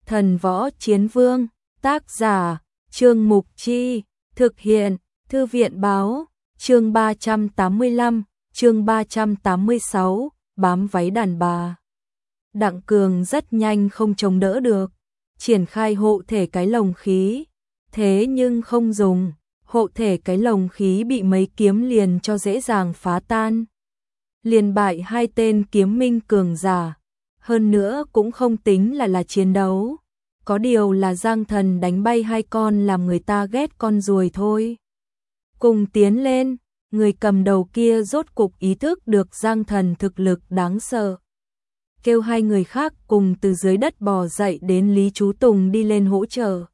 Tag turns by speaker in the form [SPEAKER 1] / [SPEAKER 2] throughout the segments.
[SPEAKER 1] Thần Võ Chiến Vương, tác giả, Trương Mục Chi, thực hiện, Thư viện Báo, chương 385, chương 386, bám váy đàn bà. Đặng Cường rất nhanh không chống đỡ được, triển khai hộ thể cái lồng khí, thế nhưng không dùng, hộ thể cái lồng khí bị mấy kiếm liền cho dễ dàng phá tan. Liền bại hai tên kiếm minh cường giả, hơn nữa cũng không tính là chiến đấu. Có điều là Giang Thần đánh bay hai con làm người ta ghét con ruồi thôi. Cùng tiến lên, người cầm đầu kia rốt cục ý thức được Giang Thần thực lực đáng sợ. Kêu hai người khác cùng từ dưới đất bò dậy đến Lý Chú Tùng đi lên hỗ trợ.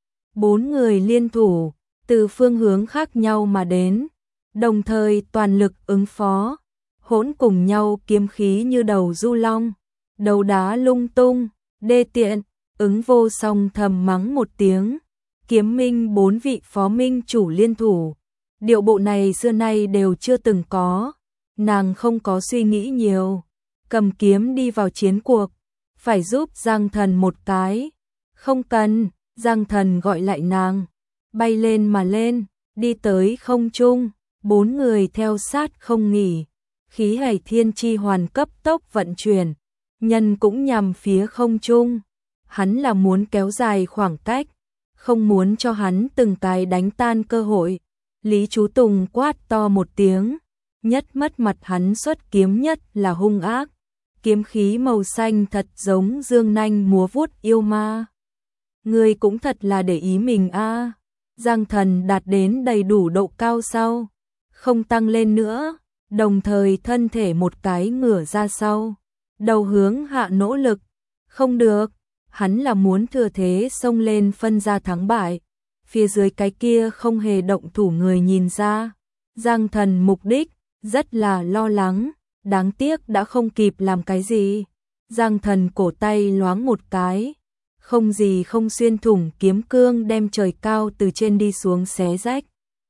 [SPEAKER 1] Bốn người liên thủ, từ phương hướng khác nhau mà đến, đồng thời toàn lực ứng phó, hỗn cùng nhau kiếm khí như đầu du long, đầu đá lung tung, đê tiện. Ứng Vô Song thầm mắng một tiếng, kiếm minh bốn vị phó minh chủ liên thủ, điệu bộ này xưa nay đều chưa từng có, nàng không có suy nghĩ nhiều, cầm kiếm đi vào chiến cuộc, phải giúp Giang Thần một cái, không cần, Giang Thần gọi lại nàng, bay lên mà lên, đi tới không trung, bốn người theo sát không nghỉ, khí hải thiên chi hoàn cấp tốc vận chuyển, nhân cũng nhằm phía không trung. Hắn là muốn kéo dài khoảng cách, không muốn cho hắn từng cái đánh tan cơ hội. Lý Chú Tùng quát to một tiếng, nhất mất mặt hắn xuất kiếm nhất là hung ác. Kiếm khí màu xanh thật giống dương nanh múa vuốt yêu ma. Người cũng thật là để ý mình a. Giang Thần đạt đến đầy đủ độ cao sau, không tăng lên nữa, đồng thời thân thể một cái ngửa ra sau, đầu hướng hạ nỗ lực, không được. Hắn là muốn thừa thế xông lên phân ra thắng bại, phía dưới cái kia không hề động thủ người nhìn ra. Giang Thần mục đích rất là lo lắng, đáng tiếc đã không kịp làm cái gì. Giang Thần cổ tay loáng một cái, không gì không xuyên thủng kiếm cương đem trời cao từ trên đi xuống xé rách.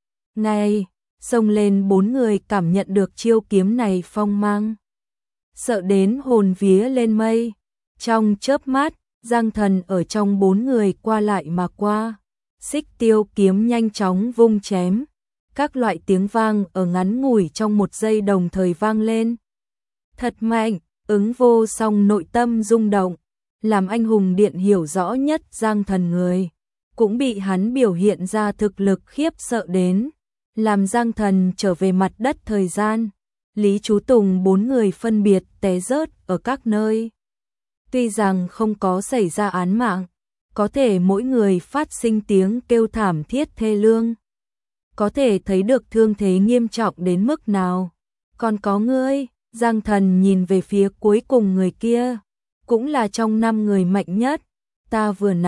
[SPEAKER 1] Ngay, xông lên bốn người cảm nhận được chiêu kiếm này phong mang, sợ đến hồn vía lên mây. Trong chớp mắt, Giang Thần ở trong bốn người qua lại mà qua, xích tiêu kiếm nhanh chóng vung chém, các loại tiếng vang ở ngắn ngủi trong một giây đồng thời vang lên. Thật mạnh, Ứng Vô Song nội tâm rung động, làm anh hùng điện hiểu rõ nhất Giang Thần người, cũng bị hắn biểu hiện ra thực lực khiếp sợ đến, làm Giang Thần trở về mặt đất thời gian. Lý Chú Tùng bốn người phân biệt té rớt ở các nơi. Tuy rằng không có xảy ra án mạng, có thể mỗi người phát sinh tiếng kêu thảm thiết thê lương. Có thể thấy được thương thế nghiêm trọng đến mức nào. Còn có ngươi, Giang Thần nhìn về phía cuối cùng người kia, cũng là trong 5 người mạnh nhất. Ta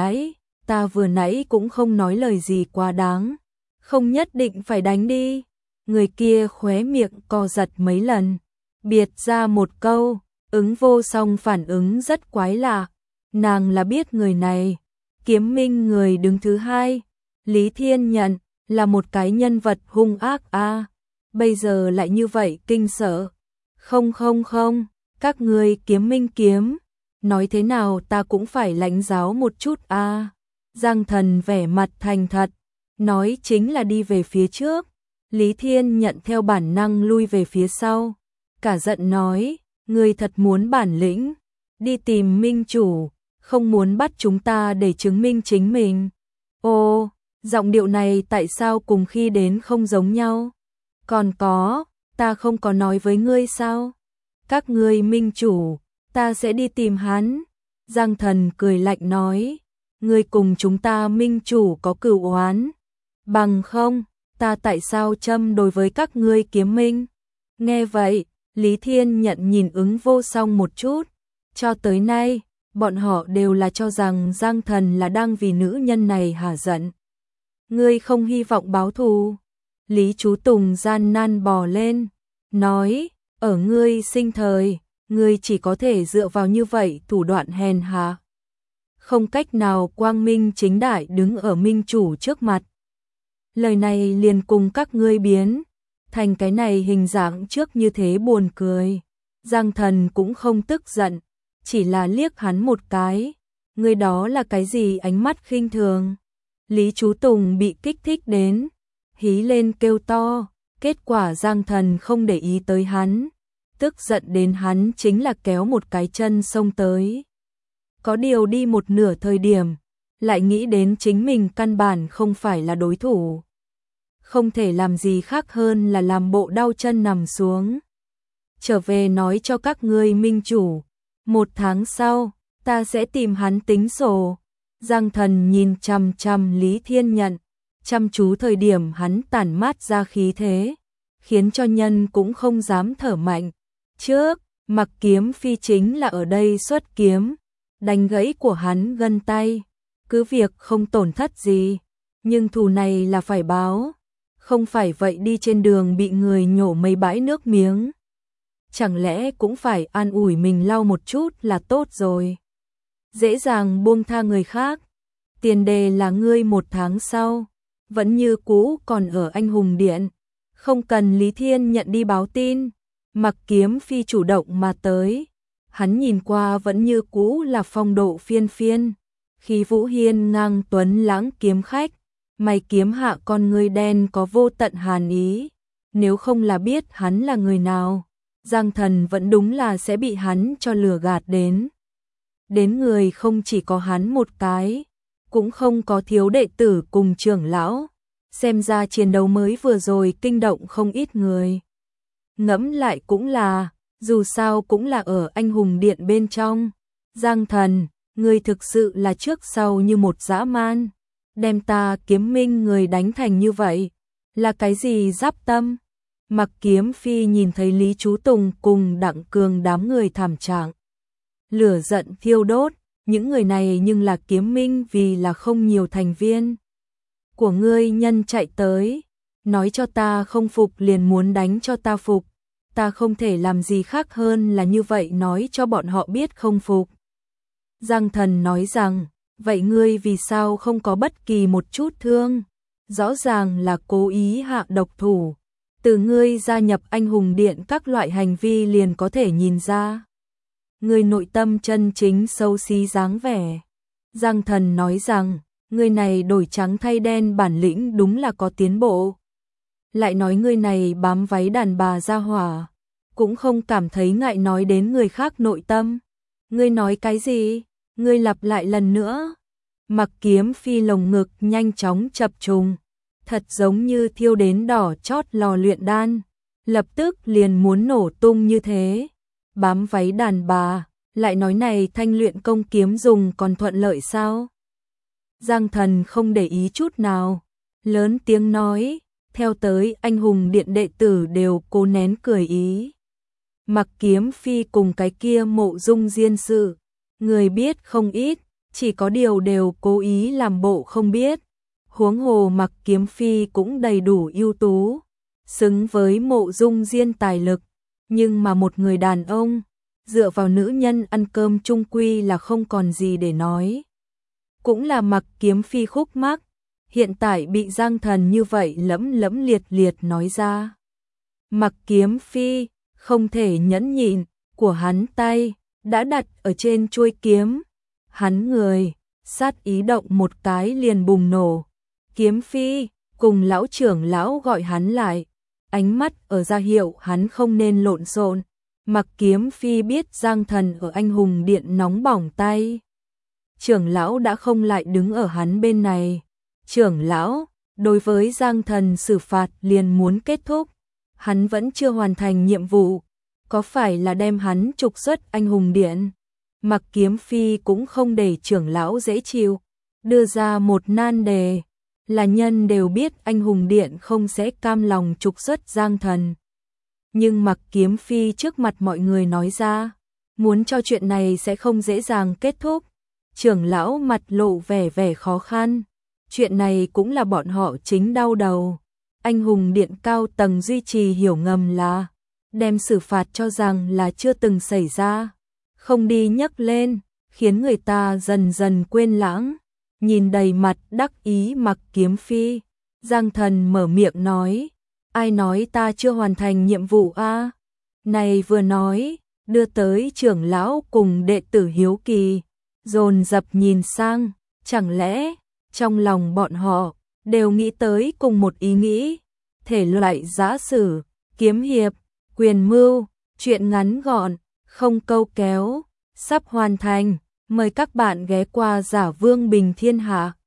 [SPEAKER 1] vừa nãy cũng không nói lời gì quá đáng, không nhất định phải đánh đi. Người kia khóe miệng co giật mấy lần, biệt ra một câu. Ứng Vô Song phản ứng rất quái lạ, nàng là biết người này, kiếm minh người đứng thứ hai, Lý Thiên Nhận, là một cái nhân vật hung ác a, bây giờ lại như vậy kinh sợ. Không, các ngươi kiếm minh kiếm, nói thế nào ta cũng phải lãnh giáo một chút a. Giang Thần vẻ mặt thành thật, nói chính là đi về phía trước. Lý Thiên Nhận theo bản năng lui về phía sau, cả giận nói, ngươi thật muốn bản lĩnh, đi tìm minh chủ, không muốn bắt chúng ta để chứng minh chính mình. Ô, giọng điệu này tại sao cùng khi đến không giống nhau? Còn có, ta không có nói với ngươi sao? Các ngươi minh chủ, ta sẽ đi tìm hắn. Giang Thần cười lạnh nói, ngươi cùng chúng ta minh chủ có cửu oán, bằng không, ta tại sao châm đối với các ngươi kiếm minh? Nghe vậy, Lý Thiên Nhận nhìn Ứng Vô Song một chút, cho tới nay, bọn họ đều là cho rằng Giang Thần là đang vì nữ nhân này hả giận. Ngươi không hy vọng báo thù? Lý Chú Tùng gian nan bò lên, nói, ở ngươi sinh thời, ngươi chỉ có thể dựa vào như vậy thủ đoạn hèn hạ, không cách nào quang minh chính đại đứng ở minh chủ trước mặt. Lời này liền cùng các ngươi biến thành cái này hình dạng trước như thế buồn cười. Giang Thần cũng không tức giận, chỉ là liếc hắn một cái, Ngươi đó là cái gì? Ánh mắt khinh thường. Lý Chú Tùng bị kích thích đến, hí lên kêu to, kết quả Giang Thần không để ý tới hắn, tức giận đến hắn chính là kéo một cái chân xông tới. Có điều đi một nửa thời điểm, lại nghĩ đến chính mình căn bản không phải là đối thủ. Không thể làm gì khác hơn là làm bộ đau chân nằm xuống. Trở về nói cho các ngươi minh chủ, 1 tháng sau, ta sẽ tìm hắn tính sổ. Giang Thần nhìn chằm chằm Lý Thiên Nhận, chăm chú thời điểm hắn tản mát ra khí thế, khiến cho nhân cũng không dám thở mạnh. Trước, Mặc Kiếm Phi chính là ở đây xuất kiếm, đánh gãy của hắn gân tay, cứ việc không tổn thất gì, nhưng thù này là phải báo, không phải vậy đi trên đường bị người nhổ mấy bãi nước miếng. Chẳng lẽ cũng phải an ủi mình lau một chút là tốt rồi. Dễ dàng buông tha người khác. Tiền đề là ngươi 1 tháng sau, vẫn như cũ còn ở Anh Hùng Điện. Không cần Lý Thiên Nhận đi báo tin. Mặc Kiếm Phi chủ động mà tới. Hắn nhìn qua vẫn như cũ là phong độ phiên phiên. Khi Vũ Hiên ngang tuấn lãng kiếm khách, mày kiếm hạ con ngươi đen có vô tận hàn ý. Nếu không là biết hắn là người nào, Giang Thần vẫn đúng là sẽ bị hắn cho lừa gạt đến. Đến người không chỉ có hắn một cái, cũng không có thiếu đệ tử cùng trưởng lão. Xem ra chiến đấu mới vừa rồi kinh động không ít người. Ngẫm lại cũng là, dù sao cũng là ở Anh Hùng Điện bên trong. Giang Thần, người thực sự là trước sau như một dã man. Đem ta Kiếm Minh người đánh thành như vậy, là cái gì giáp tâm? Mặc Kiếm Phi nhìn thấy Lý Chú Tùng cùng Đặng Cường đám người thảm trạng, lửa giận thiêu đốt, những người này nhưng là Kiếm Minh vì là không nhiều thành viên của ngươi nhân chạy tới, nói cho ta không phục liền muốn đánh cho ta phục, ta không thể làm gì khác hơn là như vậy nói cho bọn họ biết không phục. Giang Thần nói rằng, vậy ngươi vì sao không có bất kỳ một chút thương? Rõ ràng là cố ý hạ độc thủ. Từ ngươi gia nhập Anh Hùng Điện các loại hành vi liền có thể nhìn ra. Ngươi nội tâm chân chính xấu xí dáng vẻ. Giang Thần nói rằng, ngươi này đổi trắng thay đen bản lĩnh đúng là có tiến bộ. Lại nói ngươi này bám váy đàn bà ra hỏa, cũng không cảm thấy ngại nói đến người khác nội tâm. Ngươi nói cái gì? Ngươi lặp lại lần nữa. Mặc Kiếm Phi lồng ngực nhanh chóng chập trùng, thật giống như thiêu đến đỏ chót lò luyện đan, lập tức liền muốn nổ tung như thế. Bám váy đàn bà, lại nói này thanh luyện công kiếm dùng còn thuận lợi sao? Giang Thần không để ý chút nào, lớn tiếng nói, theo tới Anh Hùng Điện đệ tử đều cố nén cười ý. Mặc Kiếm Phi cùng cái kia Mộ Dung Diên sự, người biết không ít, chỉ có điều đều cố ý làm bộ không biết. Huống hồ Mặc Kiếm Phi cũng đầy đủ ưu tú, xứng với Mộ Dung Diên tài lực, nhưng mà một người đàn ông, dựa vào nữ nhân ăn cơm chung quy là không còn gì để nói. Cũng là Mặc Kiếm Phi khúc mắc, hiện tại bị Giang Thần như vậy lẫm lẫm liệt liệt nói ra. Mặc Kiếm Phi không thể nhẫn nhịn, của hắn tay đã đặt ở trên chuôi kiếm, hắn người sát ý động một cái liền bùng nổ. Kiếm Phi cùng lão trưởng lão gọi hắn lại, ánh mắt ở ra hiệu hắn không nên lộn xộn. Mặc Kiếm Phi biết Giang Thần ở Anh Hùng Điện nóng bỏng tay, trưởng lão đã không lại đứng ở hắn bên này. Trưởng lão đối với Giang Thần xử phạt liền muốn kết thúc, hắn vẫn chưa hoàn thành nhiệm vụ, có phải là đem hắn trục xuất Anh Hùng Điện? Mặc Kiếm Phi cũng không để trưởng lão dễ chịu, đưa ra một nan đề, là nhân đều biết Anh Hùng Điện không sẽ cam lòng trục xuất Giang Thần. Nhưng Mặc Kiếm Phi trước mặt mọi người nói ra, muốn cho chuyện này sẽ không dễ dàng kết thúc. Trưởng lão mặt lộ vẻ khó khăn, chuyện này cũng là bọn họ chính đau đầu. Anh Hùng Điện cao tầng duy trì hiểu ngầm là đem xử phạt cho rằng là chưa từng xảy ra, không đi nhắc lên, khiến người ta dần dần quên lãng. Nhìn đầy mặt đắc ý Mặc Kiếm Phi, Giang Thần mở miệng nói, ai nói ta chưa hoàn thành nhiệm vụ a? Này vừa nói, đưa tới trưởng lão cùng đệ tử hiếu kỳ, dồn dập nhìn sang, chẳng lẽ trong lòng bọn họ đều nghĩ tới cùng một ý nghĩ, thể loại giã sử, kiếm hiệp, quyền mưu, truyện ngắn gọn, không câu kéo, sắp hoàn thành, mời các bạn ghé qua Giả Vương Bình Thiên Hạ.